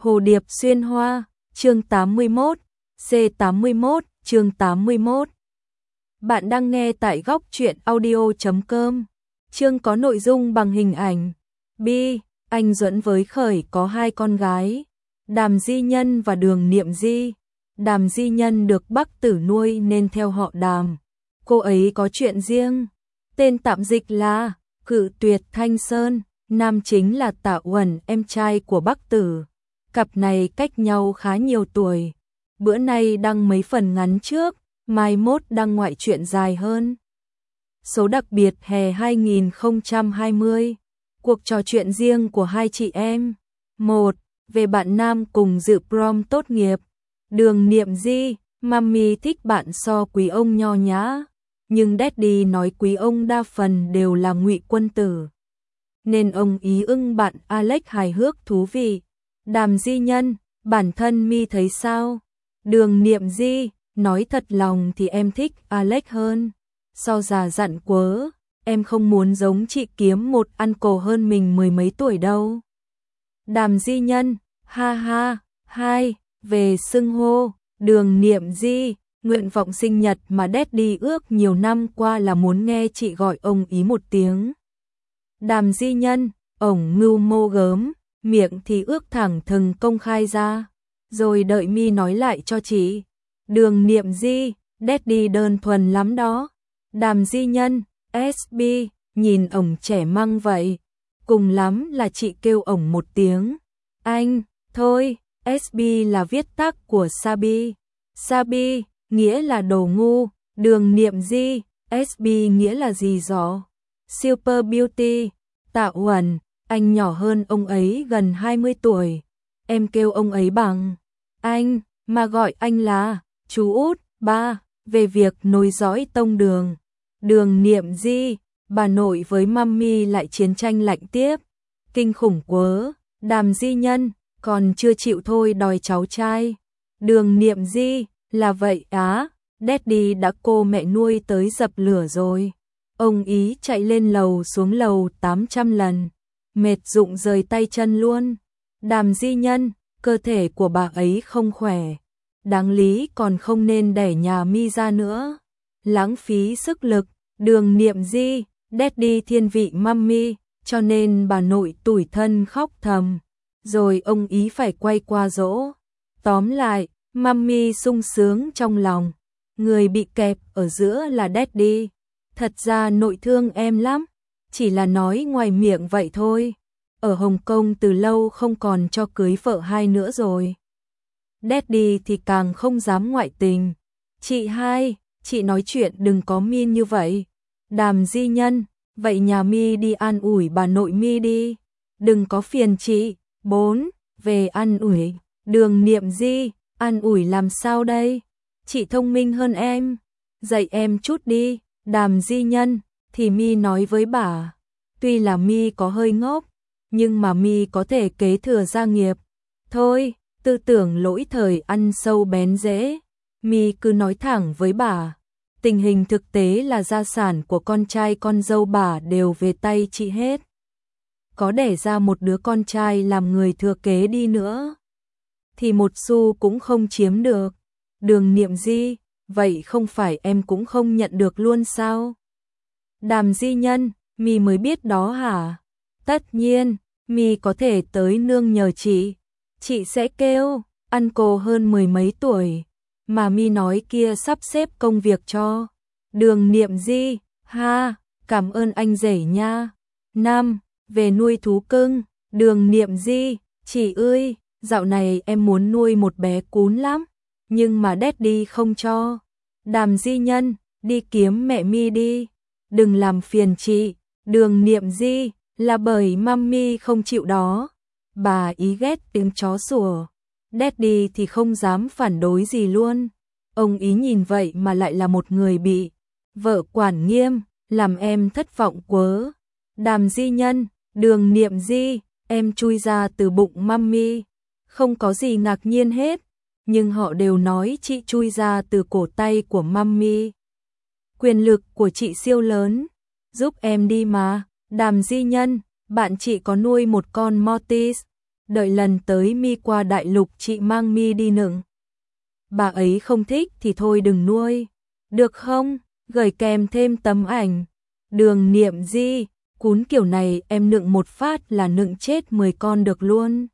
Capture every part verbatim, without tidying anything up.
Hồ điệp xuyên hoa, chương tám mươi mốt, C tám mươi mốt, chương tám mươi mốt. Bạn đang nghe tại góc truyện audio chấm com. Chương có nội dung bằng hình ảnh. Bi, anh Duẫn với Khởi có hai con gái, Đàm Di Nhân và Đường Niệm Di. Đàm Di Nhân được Bắc Tử nuôi nên theo họ Đàm. Cô ấy có chuyện riêng, tên tạm dịch là Cự Tuyệt Thanh Sơn, nam chính là Tạ Uẩn, em trai của Bắc Tử. Cặp này cách nhau khá nhiều tuổi. Bữa nay đăng mấy phần ngắn trước, mai mốt đăng ngoại truyện dài hơn. Số đặc biệt hè hai không hai không. Cuộc trò chuyện riêng của hai chị em. một. Về bạn nam cùng dự prom tốt nghiệp. Đường Niệm Di, mami thích bạn so quý ông nho nhã, nhưng daddy nói quý ông đa phần đều là ngụy quân tử, nên ông ý ưng bạn Alex hài hước thú vị. Đàm Di Nhân, bản thân mi thấy sao? Đường Niệm Di, nói thật lòng thì em thích Alex hơn. So già dặn quớ, em không muốn giống chị kiếm một ăn cổ hơn mình mười mấy tuổi đâu. Đàm Di Nhân, ha ha, hai, về xưng hô. Đường Niệm Di, nguyện vọng sinh nhật mà daddy ước nhiều năm qua là muốn nghe chị gọi ông ý một tiếng. Đàm Di Nhân, ổng ngưu mô gớm, miệng thì ước thẳng thừng công khai ra, rồi đợi mi nói lại cho chị. Đường Niệm Di, daddy đơn thuần lắm đó. Đàm Di Nhân, ét bê, nhìn ổng trẻ măng vậy, cùng lắm là chị kêu ổng một tiếng anh, thôi. ét bê là viết tắt của Sabi. Sabi, nghĩa là đồ ngu. Đường Niệm Di, ét bê nghĩa là gì rõ? Super Beauty. Tạ Uẩn, anh nhỏ hơn ông ấy gần hai mươi tuổi. Em kêu ông ấy bằng anh, mà gọi anh là chú út. Ba. Về việc nối dõi tông đường. Đường Niệm Di, bà nội với mami lại chiến tranh lạnh tiếp. Kinh khủng quớ. Đàm Di Nhân, còn chưa chịu thôi đòi cháu trai. Đường Niệm Di, là vậy á, daddy đã cô mẹ nuôi tới dập lửa rồi. Ông ý chạy lên lầu xuống lầu tám trăm lần, mệt rụng rời tay chân luôn. Đàm Di Nhân, cơ thể của bà ấy không khỏe, đáng lý còn không nên đẩy nhà mi ra nữa, lãng phí sức lực. Đường Niệm Di, daddy thiên vị mami, cho nên bà nội tủi thân khóc thầm, rồi ông ý phải quay qua dỗ. Tóm lại, mami sung sướng trong lòng, người bị kẹp ở giữa là daddy. Thật ra nội thương em lắm, chỉ là nói ngoài miệng vậy thôi. Ở Hồng Kông từ lâu không còn cho cưới vợ hai nữa rồi. Daddy thì càng không dám ngoại tình. Chị hai, chị nói chuyện đừng có mean như vậy. Đàm Di Nhân, vậy nhà mi đi an ủi bà nội mi đi, đừng có phiền chị. Bốn. Về an ủi. Đường Niệm Di, an ủi làm sao đây? Chị thông minh hơn em, dạy em chút đi. Đàm Di Nhân, thì mi nói với bà, tuy là mi có hơi ngốc, nhưng mà mi có thể kế thừa gia nghiệp. Thôi, tư tưởng lỗi thời ăn sâu bén rễ, mi cứ nói thẳng với bà. Tình hình thực tế là gia sản của con trai con dâu bà đều về tay chị hết. Có đẻ ra một đứa con trai làm người thừa kế đi nữa, thì một xu cũng không chiếm được. Đường Niệm Di, vậy không phải em cũng không nhận được luôn sao? Đàm Di Nhân, mi mới biết đó hả? Tất nhiên, mi có thể tới nương nhờ chị. Chị sẽ kêu, ăn cô hơn mười mấy tuổi, mà mi nói kia sắp xếp công việc cho. Đường Niệm Di, ha, cảm ơn anh rể nha. Năm. Về nuôi thú cưng. Đường Niệm Di, chị ơi, dạo này em muốn nuôi một bé cún lắm, nhưng mà daddy không cho. Đàm Di Nhân, đi kiếm mẹ mi đi, đừng làm phiền chị. Đường Niệm Di, là bởi mami không chịu đó, bà ý ghét tiếng chó sủa. Daddy thì không dám phản đối gì luôn, ông ý nhìn vậy mà lại là một người bị vợ quản nghiêm, làm em thất vọng quớ. Đàm Di Nhân, Đường Niệm Di, em chui ra từ bụng mami, không có gì ngạc nhiên hết, nhưng họ đều nói chị chui ra từ cổ tay của mami. Quyền lực của chị siêu lớn, giúp em đi mà. Đàm Di Nhân, bạn chị có nuôi một con Maltese, đợi lần tới mi qua đại lục chị mang mi đi nựng. Bà ấy không thích thì thôi đừng nuôi, được không? Gửi kèm thêm tấm ảnh. Đường Niệm Di, cún kiểu này em nựng một phát là nựng chết mười con được luôn.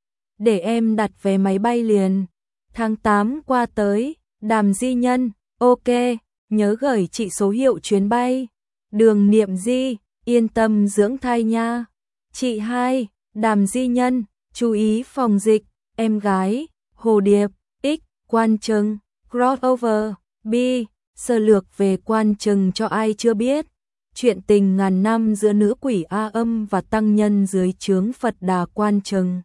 Để em đặt vé máy bay liền. Tháng tám qua tới, Đàm Di Nhân, ok, nhớ gửi chị số hiệu chuyến bay. Đường Niệm Di, yên tâm dưỡng thai nha. Chị hai, Đàm Di Nhân, chú ý phòng dịch. Em gái, Hồ Điệp, X, Quan Trừng, crossover, B, sơ lược về Quan Trừng cho ai chưa biết. Chuyện tình ngàn năm giữa nữ quỷ A Âm và tăng nhân dưới trướng Phật Đà Quan Trừng.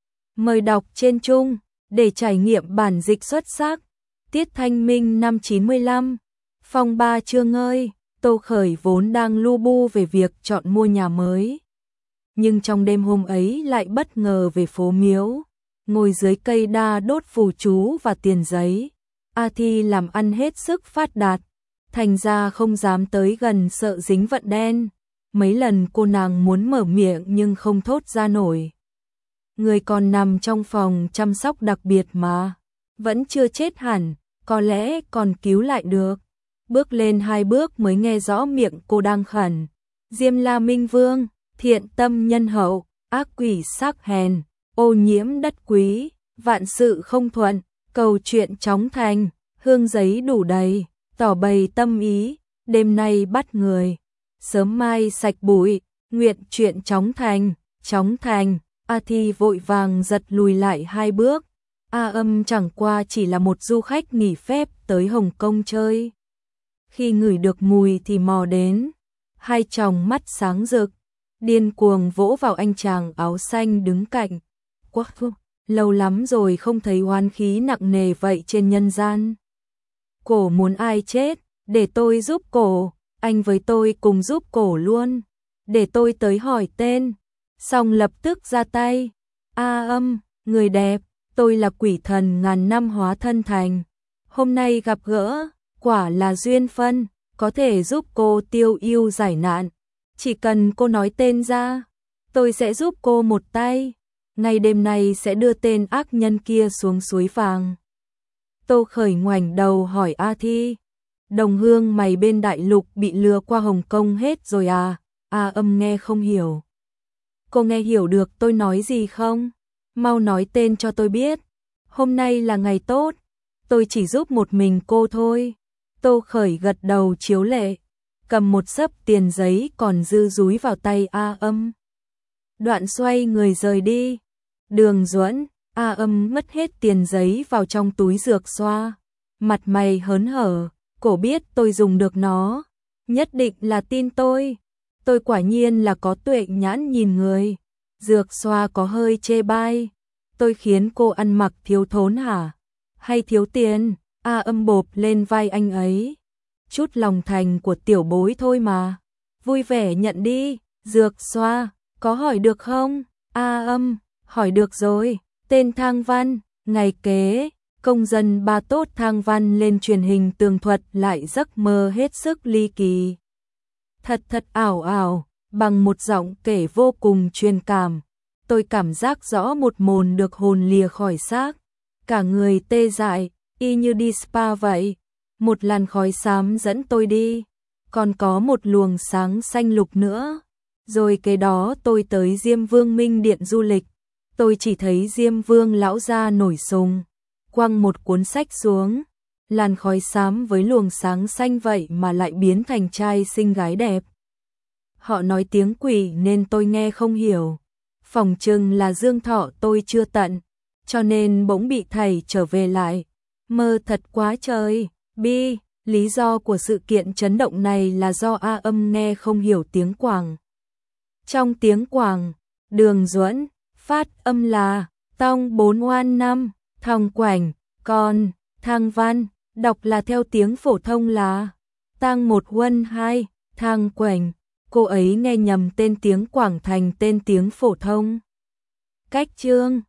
Mời đọc trên Chung để trải nghiệm bản dịch xuất sắc. Tiết Thanh Minh năm chín mươi lăm. Phong Ba Chương ơi, Tô Khởi vốn đang lu bu về việc chọn mua nhà mới. Nhưng trong đêm hôm ấy lại bất ngờ về phố Miếu, ngồi dưới cây đa đốt phù chú và tiền giấy. A Thi làm ăn hết sức phát đạt, thành ra không dám tới gần sợ dính vận đen. Mấy lần cô nàng muốn mở miệng nhưng không thốt ra nổi. Người còn nằm trong phòng chăm sóc đặc biệt mà, vẫn chưa chết hẳn, có lẽ còn cứu lại được. Bước lên hai bước mới nghe rõ miệng cô đang khẩn. Diêm La Minh Vương, thiện tâm nhân hậu, ác quỷ sắc hèn, ô nhiễm đất quý, vạn sự không thuận, cầu chuyện chóng thành, hương giấy đủ đầy, tỏ bày tâm ý, đêm nay bắt người, sớm mai sạch bụi, nguyện chuyện chóng thành, chóng thành. A Thi vội vàng giật lùi lại hai bước. A Âm chẳng qua chỉ là một du khách nghỉ phép tới Hồng Kông chơi. Khi ngửi được mùi thì mò đến, hai tròng mắt sáng rực, điên cuồng vỗ vào anh chàng áo xanh đứng cạnh. Quá lâu lắm rồi không thấy oán khí nặng nề vậy trên nhân gian. Cổ muốn ai chết, để tôi giúp cổ, anh với tôi cùng giúp cổ luôn. Để tôi tới hỏi tên. Xong lập tức ra tay. A Âm, người đẹp, tôi là quỷ thần ngàn năm hóa thân thành. Hôm nay gặp gỡ, quả là duyên phân, có thể giúp cô tiêu yêu giải nạn. Chỉ cần cô nói tên ra, tôi sẽ giúp cô một tay. Ngay đêm nay sẽ đưa tên ác nhân kia xuống suối vàng. Tô Khởi ngoảnh đầu hỏi A Thi, đồng hương mày bên đại lục bị lừa qua Hồng Kông hết rồi à? A Âm nghe không hiểu. Cô nghe hiểu được tôi nói gì không? Mau nói tên cho tôi biết. Hôm nay là ngày tốt, tôi chỉ giúp một mình cô thôi. Tô Khởi gật đầu chiếu lệ, cầm một xấp tiền giấy còn dư dúi vào tay A Âm. Đoạn xoay người rời đi. Đường Duẫn, A Âm mất hết tiền giấy vào trong túi dược xoa. Mặt mày hớn hở, cổ biết tôi dùng được nó. Nhất định là tin tôi. Tôi quả nhiên là có tuệ nhãn nhìn người. Dược xoa có hơi chê bai. Tôi khiến cô ăn mặc thiếu thốn hả? Hay thiếu tiền? A Âm bộp lên vai anh ấy. Chút lòng thành của tiểu bối thôi mà. Vui vẻ nhận đi. Dược xoa, có hỏi được không? A Âm, hỏi được rồi. Tên Thang Văn, ngày kế, công dân ba tốt Thang Văn lên truyền hình tường thuật lại giấc mơ hết sức ly kỳ. Thật thật ảo ảo, bằng một giọng kể vô cùng truyền cảm. Tôi cảm giác rõ một mồn được hồn lìa khỏi xác. Cả người tê dại, y như đi spa vậy. Một làn khói xám dẫn tôi đi. Còn có một luồng sáng xanh lục nữa. Rồi kế đó tôi tới Diêm Vương Minh Điện du lịch. Tôi chỉ thấy Diêm Vương lão gia nổi sùng, quăng một cuốn sách xuống. Làn khói xám với luồng sáng xanh vậy mà lại biến thành trai xinh gái đẹp. Họ nói tiếng quỷ nên tôi nghe không hiểu. Phỏng chừng là dương thọ tôi chưa tận, cho nên bỗng bị thầy trở về lại. Mơ thật quá trời. Bi, lý do của sự kiện chấn động này là do A Âm nghe không hiểu tiếng Quảng. Trong tiếng Quảng, Đường Duẫn phát âm là tong bốn oan năm, thong quảnh, còn Thang Văn đọc là theo tiếng phổ thông là tang một huân hai, thang quảnh. Cô ấy nghe nhầm tên tiếng Quảng thành tên tiếng phổ thông. Cách chương